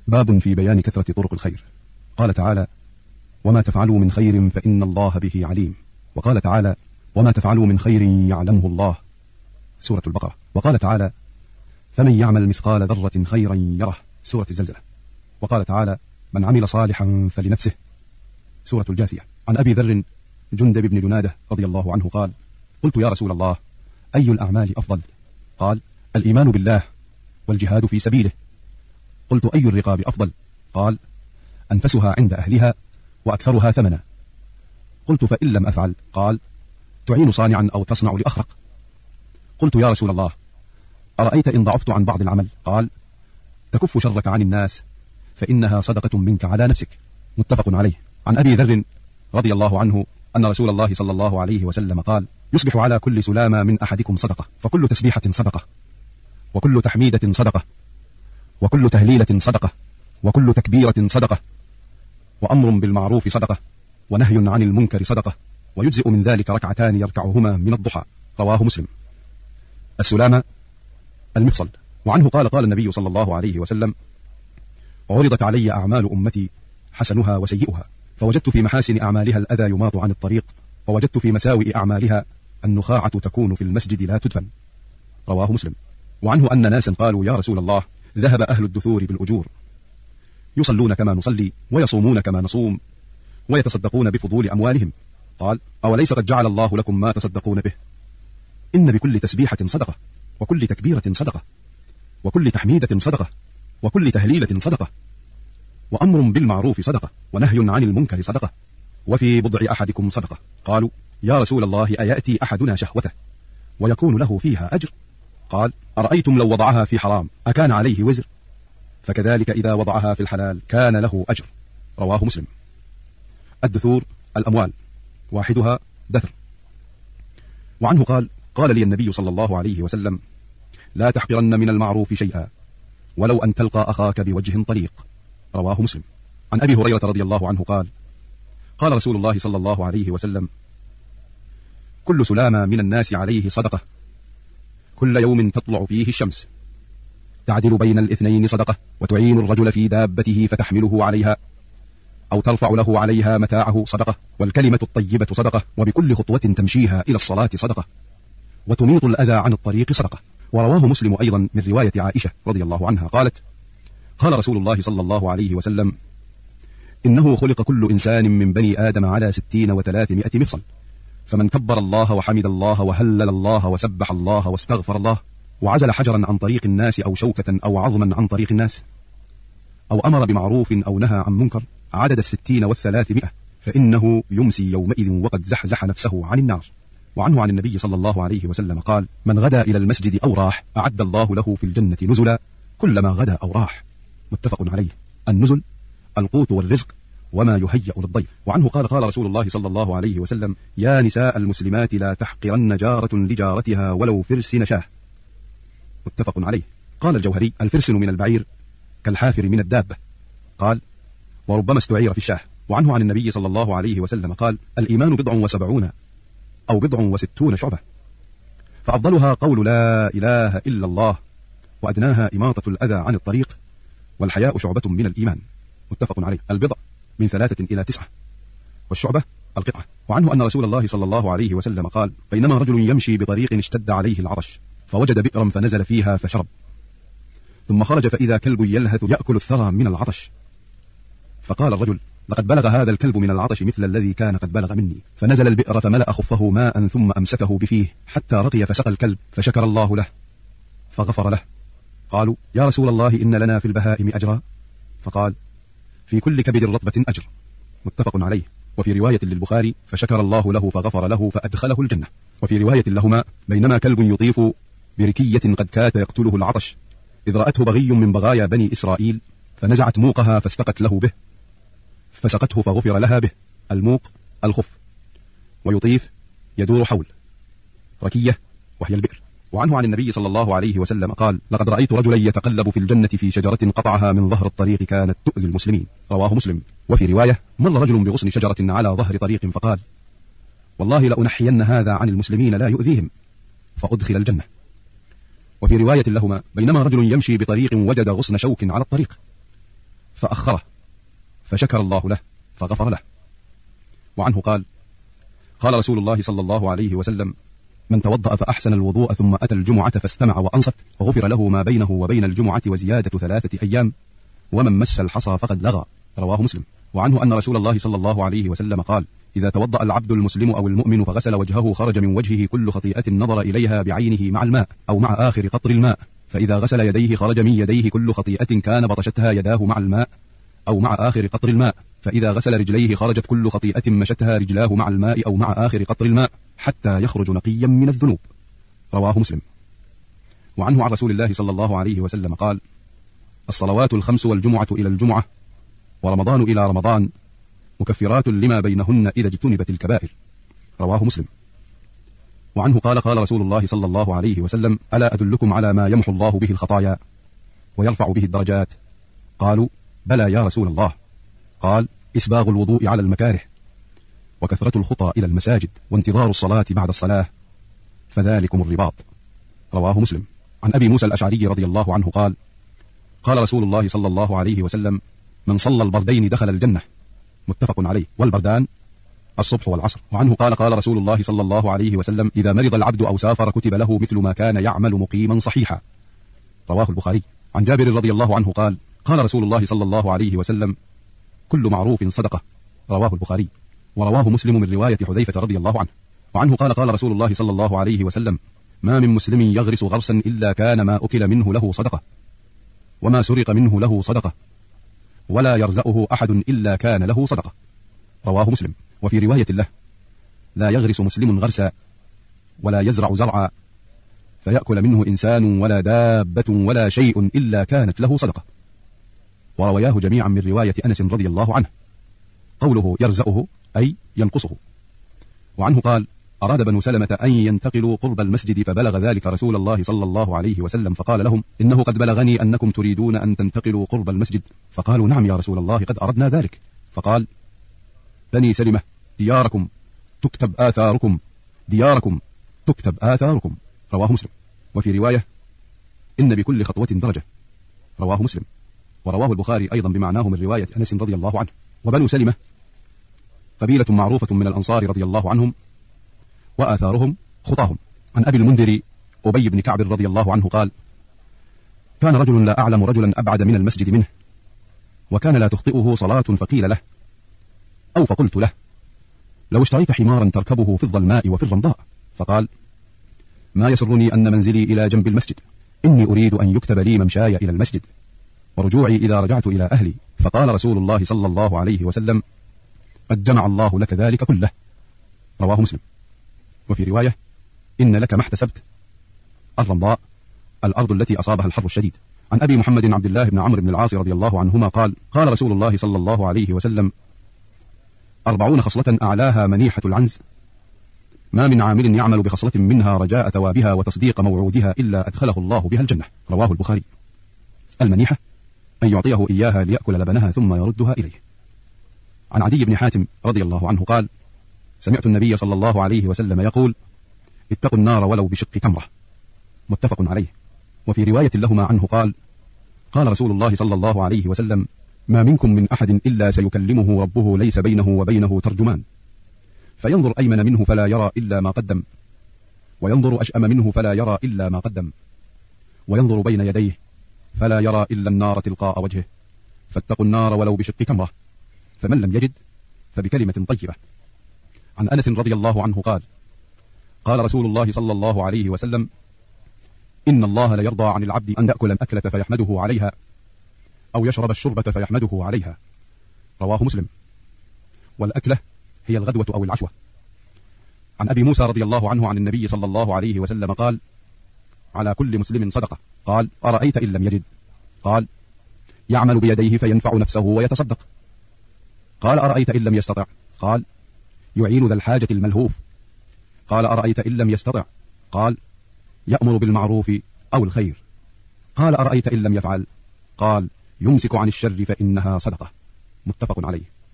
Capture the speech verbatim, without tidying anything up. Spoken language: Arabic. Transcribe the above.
باب في بيان كثرة طرق الخير. قال تعالى: وما تفعلوا من خير فإن الله به عليم. وقال تعالى: وما تفعلوا من خير يعلمه الله، سورة البقرة. وقال تعالى: فمن يعمل مثقال ذرة خيرا يره، سورة الزلزلة. وقال تعالى: من عمل صالحا فلنفسه، سورة الجاثية. عن أبي ذر جندب بن جنادة رضي الله عنه قال: قلت يا رسول الله، أي الأعمال أفضل؟ قال: الإيمان بالله والجهاد في سبيله. قلت: أي الرقاب أفضل؟ قال: أنفسها عند أهلها وأكثرها ثمنا. قلت: فإن لم أفعل؟ قال: تعين صانعا أو تصنع لأخرق. قلت: يا رسول الله، أرأيت إن ضعفت عن بعض العمل؟ قال: تكف شرك عن الناس فإنها صدقة منك على نفسك، متفق عليه. عن أبي ذر رضي الله عنه أن رسول الله صلى الله عليه وسلم قال: يصبح على كل سلامة من أحدكم صدقة، فكل تسبيحة صدقة، وكل تحميدة صدقة، وكل تهليلة صدقة، وكل تكبيرة صدقة، وأمر بالمعروف صدقة، ونهي عن المنكر صدقة، ويجزئ من ذلك ركعتان يركعهما من الضحى، رواه مسلم. السلامة المفصل. وعنه قال: قال النبي صلى الله عليه وسلم: عرضت علي أعمال أمتي حسنها وسيئها، فوجدت في محاسن أعمالها الأذى يماط عن الطريق، ووجدت في مساوئ أعمالها النخاعة تكون في المسجد لا تدفن، رواه مسلم. وعنه أن ناسا قالوا: يا رسول الله، ذهب أهل الدثور بالأجور، يصلون كما نصلي، ويصومون كما نصوم، ويتصدقون بفضول أموالهم. قال: أوليس قد جعل الله لكم ما تصدقون به؟ إن بكل تسبيحة صدقة، وكل تكبيرة صدقة، وكل تحميدة صدقة، وكل تهليلة صدقة، وأمر بالمعروف صدقة، ونهي عن المنكر صدقة، وفي بضع أحدكم صدقة. قالوا: يا رسول الله، أيأتي أحدنا شهوته ويكون له فيها أجر؟ قال: أرأيتم لو وضعها في حرام أكان عليه وزر؟ فكذلك إذا وضعها في الحلال كان له أجر، رواه مسلم. الدثور الأموال، واحدها دثر. وعنه قال: قال لي النبي صلى الله عليه وسلم: لا تحقرن من المعروف شيئا ولو أن تلقى أخاك بوجه طليق، رواه مسلم. عن أبي هريرة رضي الله عنه قال: قال رسول الله صلى الله عليه وسلم: كل سلامة من الناس عليه صدقة، كل يوم تطلع فيه الشمس، تعدل بين الاثنين صدقة، وتعين الرجل في دابته فتحمله عليها أو ترفع له عليها متاعه صدقة، والكلمة الطيبة صدقة، وبكل خطوة تمشيها إلى الصلاة صدقة، وتميط الأذى عن الطريق صدقة. ورواه مسلم أيضا من رواية عائشة رضي الله عنها قالت: قال رسول الله صلى الله عليه وسلم: إنه خلق كل إنسان من بني آدم على ستين وثلاثمائة مفصل، فمن كبر الله وحمد الله وهلل الله وسبح الله واستغفر الله، وعزل حجرا عن طريق الناس أو شوكة أو عظما عن طريق الناس، أو أمر بمعروف أو نهى عن منكر عدد الستين والثلاثمائة، فإنه يمسي يومئذ وقد زحزح نفسه عن النار. وعنه عن النبي صلى الله عليه وسلم قال: من غدا إلى المسجد أو راح أعد الله له في الجنة نزلا كلما غدا أو راح، متفق عليه. النزل القوت والرزق وما يهيأ للضيف. وعنه قال: قال رسول الله صلى الله عليه وسلم: يا نساء المسلمات لا تحقرن جارة لجارتها ولو فرس نشاه، متفق عليه. قال الجوهري: الفرس من البعير كالحافر من الدابة. قال: وربما استعير في الشاه. وعنه عن النبي صلى الله عليه وسلم قال: الإيمان بضع وسبعون أو بضع وستون شعبة، فأفضلها قول لا إله إلا الله، وأدناها إماطة الأذى عن الطريق، والحياء شعبة من الإيمان، متفق عليه. البضع من ثلاثة إلى تسعة، والشعبة القطعة. وعنه أن رسول الله صلى الله عليه وسلم قال: بينما رجل يمشي بطريق اشتد عليه العطش، فوجد بئرا فنزل فيها فشرب، ثم خرج فإذا كلب يلهث يأكل الثرى من العطش، فقال الرجل: لقد بلغ هذا الكلب من العطش مثل الذي كان قد بلغ مني. فنزل البئر فملأ خفه ماء ثم أمسكه بفيه حتى رقي فسقى الكلب، فشكر الله له فغفر له. قالوا: يا رسول الله، إن لنا في البهائم أجرا؟ فقال: في كل كبد رطبة أجر، متفق عليه. وفي رواية للبخاري: فشكر الله له فغفر له فأدخله الجنة. وفي رواية لهما: بينما كلب يطيف بركية قد كاد يقتله العطش، إذ رأته بغي من بغايا بني إسرائيل، فنزعت موقها فاستقت له به، فسقته فغفر لها به. الموق الخف، ويطيف يدور حول، ركية وهي البئر. وعنه عن النبي صلى الله عليه وسلم قال: لقد رأيت رجلا يتقلب في الجنة في شجرة قطعها من ظهر الطريق كانت تؤذي المسلمين، رواه مسلم. وفي رواية: مر رجل بغصن شجرة على ظهر طريق فقال: والله لأنحين هذا عن المسلمين لا يؤذيهم، فأدخل الجنة. وفي رواية لهما: بينما رجل يمشي بطريق وجد غصن شوك على الطريق، فأخره فشكر الله له فغفر له. وعنه قال قال رسول الله صلى الله عليه وسلم من توضأ فأحسن الوضوء ثم أتى الجمعة فاستمع وأنصت غفر له ما بينه وبين الجمعة وزيادة ثلاثة أيام ومن مس الحصى فقد لغى. رواه مسلم. وعنه أن رسول الله صلى الله عليه وسلم قال إذا توضأ العبد المسلم أو المؤمن فغسل وجهه خرج من وجهه كل خطيئة نظر إليها بعينه مع الماء أو مع آخر قطر الماء، فإذا غسل يديه خرج من يديه كل خطيئة كان بطشتها يداه مع الماء أو مع آخر قطر الماء، فإذا غسل رجليه خرجت كل خطيئة مشتها رجلاه مع الماء أو مع آخر قطر الماء حتى يخرج نقيا من الذنوب. رواه مسلم. وعنه عن رسول الله صلى الله عليه وسلم قال الصلوات الخمس والجمعة إلى الجمعة ورمضان إلى رمضان مكفرات لما بينهن إذا اجتنبت الكبائر. رواه مسلم. وعنه قال قال رسول الله صلى الله عليه وسلم ألا أدلكم على ما يمحو الله به الخطايا ويرفع به الدرجات؟ قالوا بلى يا رسول الله. قال إسباغ الوضوء على المكاره وكثرة الخطى إلى المساجد وانتظار الصلاة بعد الصلاة فذلكم الرباط. رواه مسلم. عن أبي موسى الأشعري رضي الله عنه قال قال رسول الله صلى الله عليه وسلم من صلى البردين دخل الجنة. متفق عليه. والبردان الصبح والعصر. وعنه قال قال رسول الله صلى الله عليه وسلم إذا مرض العبد أو سافر كتب له مثل ما كان يعمل مقيما صحيحا. رواه البخاري. عن جابر رضي الله عنه قال قال رسول الله صلى الله عليه وسلم كل معروف صدقة. رواه البخاري. ورواه مسلم من رواية حذيفة رضي الله عنه. وعنه قال قال رسول الله صلى الله عليه وسلم ما من مسلم يغرس غرسا إلا كان ما أكل منه له صدقة وما سرق منه له صدقة ولا يرزقه أحد إلا كان له صدقة. رواه مسلم. وفي رواية له لا يغرس مسلم غرسا ولا يزرع زرعا فيأكل منه إنسان ولا دابة ولا شيء إلا كانت له صدقة. ورواياه جميعا من رواية أنس رضي الله عنه. قوله يرزقه أي ينقصه. وعنه قال أراد بنو سلمة أن ينتقلوا قرب المسجد فبلغ ذلك رسول الله صلى الله عليه وسلم فقال لهم إنه قد بلغني أنكم تريدون أن تنتقلوا قرب المسجد. فقالوا نعم يا رسول الله قد أردنا ذلك. فقال بني سلمة دياركم تكتب آثاركم دياركم تكتب آثاركم. رواه مسلم. وفي رواية إن بكل خطوة درجة. رواه مسلم. ورواه البخاري أيضا بمعناه من رواية أنس رضي الله عنه. وبنو سلمة قبيلة معروفة من الأنصار رضي الله عنهم وآثارهم خطاهم. عن أبي المنذر أبي بن كعب رضي الله عنه قال كان رجل لا أعلم رجلا أبعد من المسجد منه وكان لا تخطئه صلاة فقيل له أو فقلت له لو اشتريت حمارا تركبه في الظلماء وفي الرمضاء. فقال ما يسرني أن منزلي إلى جنب المسجد إني أريد أن يكتب لي ممشاي إلى المسجد ورجوعي إذا رجعت إلى أهلي. فقال رسول الله صلى الله عليه وسلم قد جمع الله لك ذلك كله. رواه مسلم. وفي رواية إن لك ما احتسبت. الرمضاء الأرض التي أصابها الحر الشديد. عن أبي محمد عبد الله بن عمرو بن العاص رضي الله عنهما قال قال رسول الله صلى الله عليه وسلم أربعون خصلة أعلاها منيحة العنز ما من عامل يعمل بخصلة منها رجاء ثوابها وتصديق موعودها إلا أدخله الله بها الجنة. رواه البخاري. المنيحة أن يعطيه إياها ليأكل لبنها ثم يردها إليه. عن عدي بن حاتم رضي الله عنه قال سمعت النبي صلى الله عليه وسلم يقول اتقوا النار ولو بشق تمرة. متفق عليه. وفي رواية لهما عنه قال قال رسول الله صلى الله عليه وسلم ما منكم من أحد إلا سيكلمه ربه ليس بينه وبينه ترجمان فينظر أيمن منه فلا يرى إلا ما قدم وينظر أشأم منه فلا يرى إلا ما قدم وينظر بين يديه فلا يرى إلا النار تلقاء وجهه فاتقوا النار ولو بشق تمرة فمن لم يجد فبكلمة طيبة. عن أنس رضي الله عنه قال قال رسول الله صلى الله عليه وسلم إن الله ليرضى عن العبد أن يأكل الأكلة فيحمده عليها أو يشرب الشربة فيحمده عليها. رواه مسلم. والأكلة هي الغدوة أو العشوة. عن أبي موسى رضي الله عنه عن النبي صلى الله عليه وسلم قال على كل مسلم صدقة. قال أرأيت إن لم يجد؟ قال يعمل بيديه فينفع نفسه ويتصدق. قال أرأيت إن لم يستطع؟ قال يعين ذا الحاجة الملهوف. قال أرأيت إن لم يستطع؟ قال يأمر بالمعروف أو الخير. قال أرأيت إن لم يفعل؟ قال يمسك عن الشر فإنها صدقة. متفق عليه.